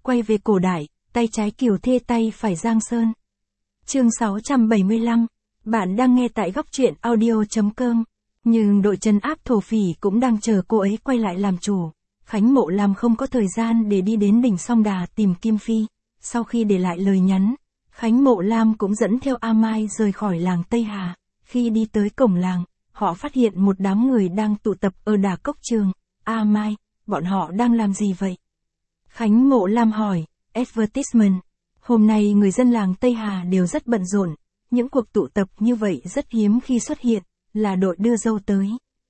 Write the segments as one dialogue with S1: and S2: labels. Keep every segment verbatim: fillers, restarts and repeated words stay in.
S1: quay về cổ đại, tay trái Kiều Thê tay phải Giang Sơn. Chương sáu trăm bảy mươi lăm, bạn đang nghe tại góc truyện audio chấm com. Nhưng đội trấn áp thổ phỉ cũng đang chờ cô ấy quay lại làm chủ. Khánh Mộ Lam không có thời gian để đi đến đỉnh Song Đà tìm Kim Phi. Sau khi để lại lời nhắn, Khánh Mộ Lam cũng dẫn theo A Mai rời khỏi làng Tây Hà. Khi đi tới cổng làng, họ phát hiện một đám người đang tụ tập ở đà cốc trường. A Mai, bọn họ đang làm gì vậy? Khánh Mộ Lam hỏi. Advertisement. Hôm nay người dân làng Tây Hà đều rất bận rộn. Những cuộc tụ tập như vậy rất hiếm khi xuất hiện, là đội đưa dâu tới.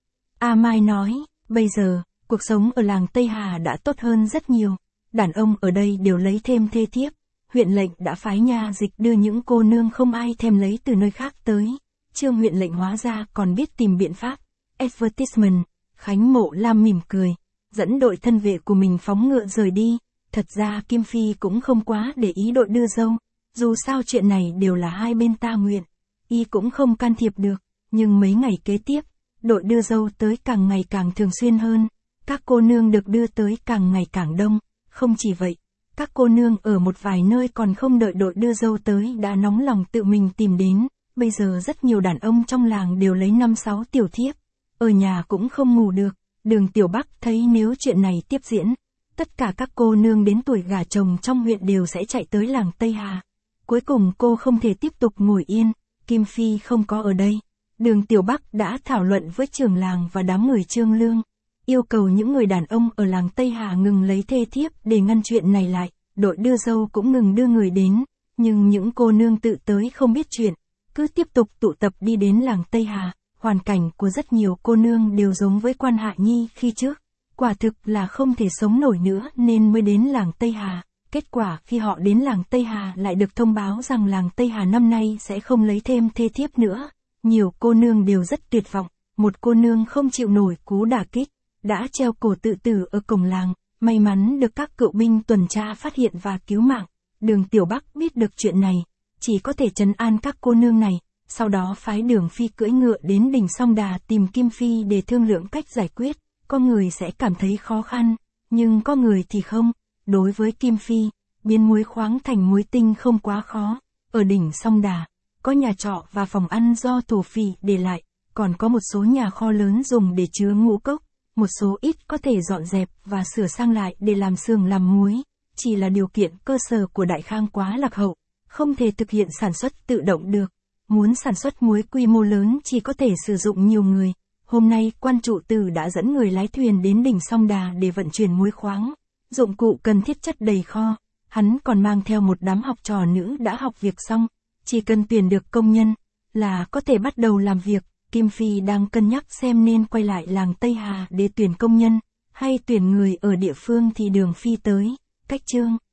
S1: A Mai nói, bây giờ, cuộc sống ở làng Tây Hà đã tốt hơn rất nhiều. Đàn ông ở đây đều lấy thêm thê thiếp. Huyện lệnh đã phái nha dịch đưa những cô nương không ai thèm lấy từ nơi khác tới. Trương huyện lệnh hóa ra còn biết tìm biện pháp. Advertisement. Khánh Mộ Lam mỉm cười, dẫn đội thân vệ của mình phóng ngựa rời đi. Thật ra Kim Phi cũng không quá để ý đội đưa dâu. Dù sao chuyện này đều là hai bên ta nguyện. Y cũng không can thiệp được. Nhưng mấy ngày kế tiếp, đội đưa dâu tới càng ngày càng thường xuyên hơn. Các cô nương được đưa tới càng ngày càng đông. Không chỉ vậy, các cô nương ở một vài nơi còn không đợi đội đưa dâu tới đã nóng lòng tự mình tìm đến. Bây giờ rất nhiều đàn ông trong làng đều lấy năm sáu tiểu thiếp. Ở nhà cũng không ngủ được. Đường Tiểu Bắc thấy nếu chuyện này tiếp diễn, tất cả các cô nương đến tuổi gả chồng trong huyện đều sẽ chạy tới làng Tây Hà. Cuối cùng cô không thể tiếp tục ngồi yên, Kim Phi không có ở đây. Đường Tiểu Bắc đã thảo luận với trưởng làng và đám người Trương Lương, yêu cầu những người đàn ông ở làng Tây Hà ngừng lấy thê thiếp để ngăn chuyện này lại. Đội đưa dâu cũng ngừng đưa người đến, nhưng những cô nương tự tới không biết chuyện, cứ tiếp tục tụ tập đi đến làng Tây Hà. Hoàn cảnh của rất nhiều cô nương đều giống với Quan Hạ Nhi khi trước. Quả thực là không thể sống nổi nữa nên mới đến làng Tây Hà. Kết quả khi họ đến làng Tây Hà lại được thông báo rằng làng Tây Hà năm nay sẽ không lấy thêm thê thiếp nữa. Nhiều cô nương đều rất tuyệt vọng. Một cô nương không chịu nổi cú đả kích, đã treo cổ tự tử ở cổng làng. May mắn được các cựu binh tuần tra phát hiện và cứu mạng. Đường Tiểu Bắc biết được chuyện này, chỉ có thể trấn an các cô nương này. Sau đó phái Đường Phi cưỡi ngựa đến đỉnh Song Đà tìm Kim Phi để thương lượng cách giải quyết. Có người sẽ cảm thấy khó khăn, nhưng có người thì không. Đối với Kim Phi, biến muối khoáng thành muối tinh không quá khó. Ở đỉnh Song Đà, có nhà trọ và phòng ăn do thổ phỉ để lại, còn có một số nhà kho lớn dùng để chứa ngũ cốc, một số ít có thể dọn dẹp và sửa sang lại để làm xưởng làm muối. Chỉ là điều kiện cơ sở của Đại Khang quá lạc hậu, không thể thực hiện sản xuất tự động được. Muốn sản xuất muối quy mô lớn chỉ có thể sử dụng nhiều người. Hôm nay Quan Trụ Tử đã dẫn người lái thuyền đến đỉnh Song Đà để vận chuyển muối khoáng. Dụng cụ cần thiết chất đầy kho. Hắn còn mang theo một đám học trò nữ đã học việc xong. Chỉ cần tuyển được công nhân là có thể bắt đầu làm việc. Kim Phi đang cân nhắc xem nên quay lại làng Tây Hà để tuyển công nhân, hay tuyển người ở địa phương thì Đường Phi tới. Cách chương